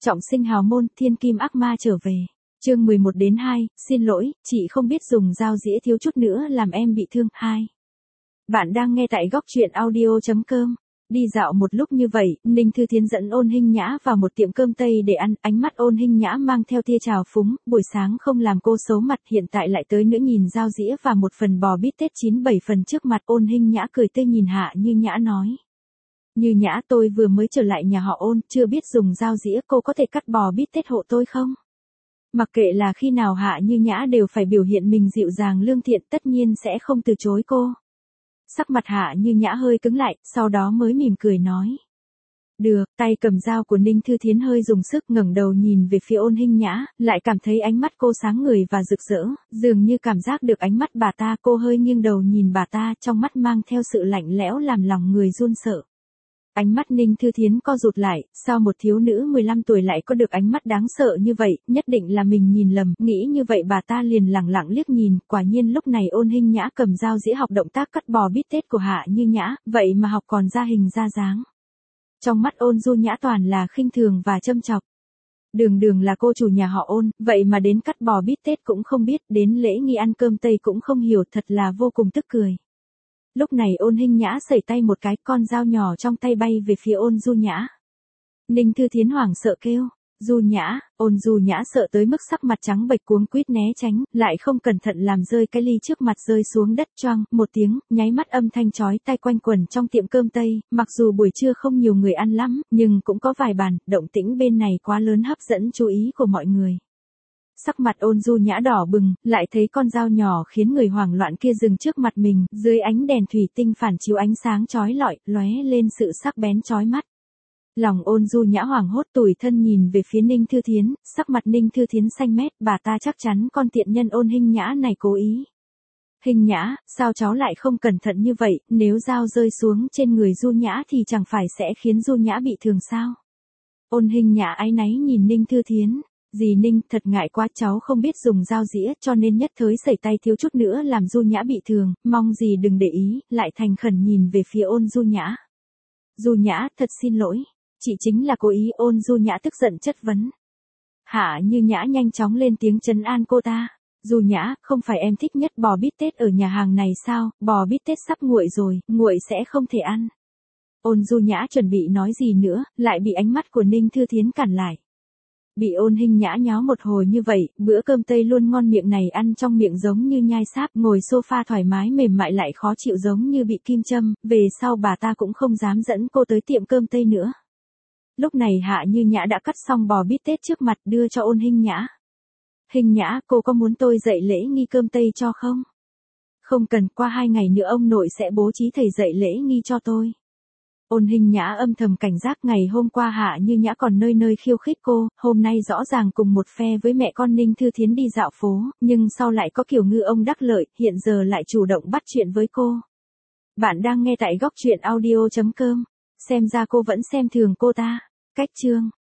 Trọng sinh hào môn, thiên kim ác ma trở về. Chương 11-2, xin lỗi, chị không biết dùng dao dĩa thiếu chút nữa làm em bị thương. 2. Bạn đang nghe tại góc truyện audio.com. Đi dạo một lúc như vậy, Ninh Thư Thiến dẫn Ôn Hinh Nhã vào một tiệm cơm Tây để ăn, ánh mắt Ôn Hinh Nhã mang theo tia trào phúng, buổi sáng không làm cô xấu mặt, hiện tại lại tới nữa nhìn dao dĩa và một phần bò bít tết 9-7 phần trước mặt. Ôn Hinh Nhã cười tươi nhìn Hạ Như Nhã nói. Như Nhã, tôi vừa mới trở lại nhà họ Ôn, chưa biết dùng dao dĩa, cô có thể cắt bò bít tết hộ tôi không? Mặc kệ là khi nào Hạ Như Nhã đều phải biểu hiện mình dịu dàng lương thiện, tất nhiên sẽ không từ chối cô. Sắc mặt Hạ Như Nhã hơi cứng lại, sau đó mới mỉm cười nói. Được, tay cầm dao của Ninh Thư Thiến hơi dùng sức, ngẩng đầu nhìn về phía Ôn Hinh Nhã, lại cảm thấy ánh mắt cô sáng ngời và rực rỡ, dường như cảm giác được ánh mắt bà ta. Cô hơi nghiêng đầu nhìn bà ta, trong mắt mang theo sự lạnh lẽo làm lòng người run sợ. Ánh mắt Ninh Thư Thiến co rụt lại, sao một thiếu nữ 15 tuổi lại có được ánh mắt đáng sợ như vậy, nhất định là mình nhìn lầm, nghĩ như vậy bà ta liền lẳng lặng liếc nhìn, quả nhiên lúc này Ôn Hinh Nhã cầm dao dĩa học động tác cắt bò bít tết của Hạ Như Nhã, vậy mà học còn ra hình ra dáng. Trong mắt Ôn Du Nhã toàn là khinh thường và châm chọc. Đường đường là cô chủ nhà họ Ôn, vậy mà đến cắt bò bít tết cũng không biết, đến lễ nghi ăn cơm Tây cũng không hiểu, thật là vô cùng tức cười. Lúc này Ôn Hinh Nhã sẩy tay một cái, con dao nhỏ trong tay bay về phía Ôn Du Nhã. Ninh Thư Thiến hoảng sợ kêu, Du Nhã. Ôn Du Nhã sợ tới mức sắc mặt trắng bệch cuống quýt né tránh, lại không cẩn thận làm rơi cái ly trước mặt rơi xuống đất, choang một tiếng, nháy mắt âm thanh chói tai quanh quẩn trong tiệm cơm Tây, mặc dù buổi trưa không nhiều người ăn lắm, nhưng cũng có vài bàn, động tĩnh bên này quá lớn hấp dẫn chú ý của mọi người. Sắc mặt Ôn Du Nhã đỏ bừng, lại thấy con dao nhỏ khiến người hoảng loạn kia dừng trước mặt mình, dưới ánh đèn thủy tinh phản chiếu ánh sáng chói lọi, lóe lên sự sắc bén chói mắt. Lòng Ôn Du Nhã hoảng hốt, tủi thân nhìn về phía Ninh Thư Thiến, sắc mặt Ninh Thư Thiến xanh mét, bà ta chắc chắn con tiện nhân Ôn Hinh Nhã này cố ý. Hinh Nhã, sao cháu lại không cẩn thận như vậy, nếu dao rơi xuống trên người Du Nhã thì chẳng phải sẽ khiến Du Nhã bị thương sao? Ôn Hinh Nhã áy náy nhìn Ninh Thư Thiến. Dì Ninh, thật ngại quá, cháu không biết dùng dao dĩa cho nên nhất thời sẩy tay thiếu chút nữa làm Du Nhã bị thương, mong dì đừng để ý, lại thành khẩn nhìn về phía Ôn Du Nhã. Du Nhã, thật xin lỗi, chị chính là cố ý. Ôn Du Nhã tức giận chất vấn. Hạ Như Nhã nhanh chóng lên tiếng trấn an cô ta. Du Nhã, không phải em thích nhất bò bít tết ở nhà hàng này sao, bò bít tết sắp nguội rồi, nguội sẽ không thể ăn. Ôn Du Nhã chuẩn bị nói gì nữa, lại bị ánh mắt của Ninh Thư Thiến cản lại. Bị Ôn Hinh Nhã nháo một hồi như vậy, bữa cơm Tây luôn ngon miệng này ăn trong miệng giống như nhai sáp, ngồi sofa thoải mái mềm mại lại khó chịu giống như bị kim châm, về sau bà ta cũng không dám dẫn cô tới tiệm cơm Tây nữa. Lúc này Hạ Như Nhã đã cắt xong bò bít tết trước mặt đưa cho Ôn Hinh Nhã. Hinh Nhã, cô có muốn tôi dạy lễ nghi cơm Tây cho không? Không cần, qua 2 ngày nữa ông nội sẽ bố trí thầy dạy lễ nghi cho tôi. Ôn Hinh Nhã âm thầm cảnh giác, ngày hôm qua Hạ Như Nhã còn nơi nơi khiêu khích cô, hôm nay rõ ràng cùng một phe với mẹ con Ninh Thư Thiến đi dạo phố, nhưng sau lại có kiểu ngư ông đắc lợi, hiện giờ lại chủ động bắt chuyện với cô. Bạn đang nghe tại góc truyện audio.com, xem ra cô vẫn xem thường cô ta. Cách chương